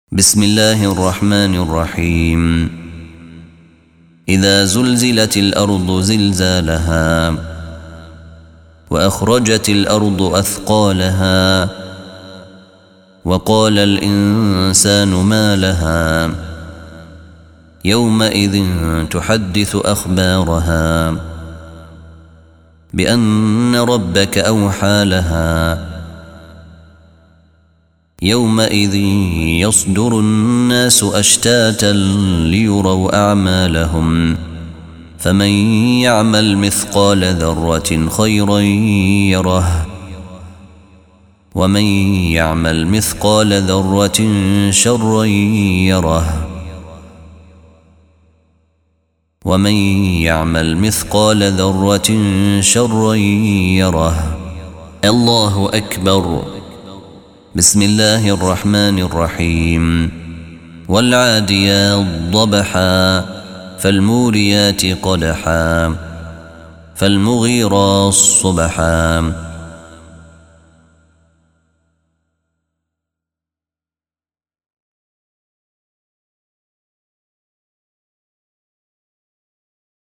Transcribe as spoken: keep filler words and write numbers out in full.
بسم الله الرحمن الرحيم. إذا زلزلت الأرض زلزالها وأخرجت الأرض أثقالها وقال الإنسان ما لها يومئذ تحدث أخبارها بأن ربك أوحى لها يومئذ يصدر الناس أشتاتا ليروا أعمالهم فمن يعمل مثقال ذرة خيرا يره ومن يعمل مثقال ذرة شرا يره ومن يعمل مثقال ذرة شرا يره. الله أكبر. بسم الله الرحمن الرحيم. والعاديات ضبحا فالموريات قدحا فالمغيرات صبحا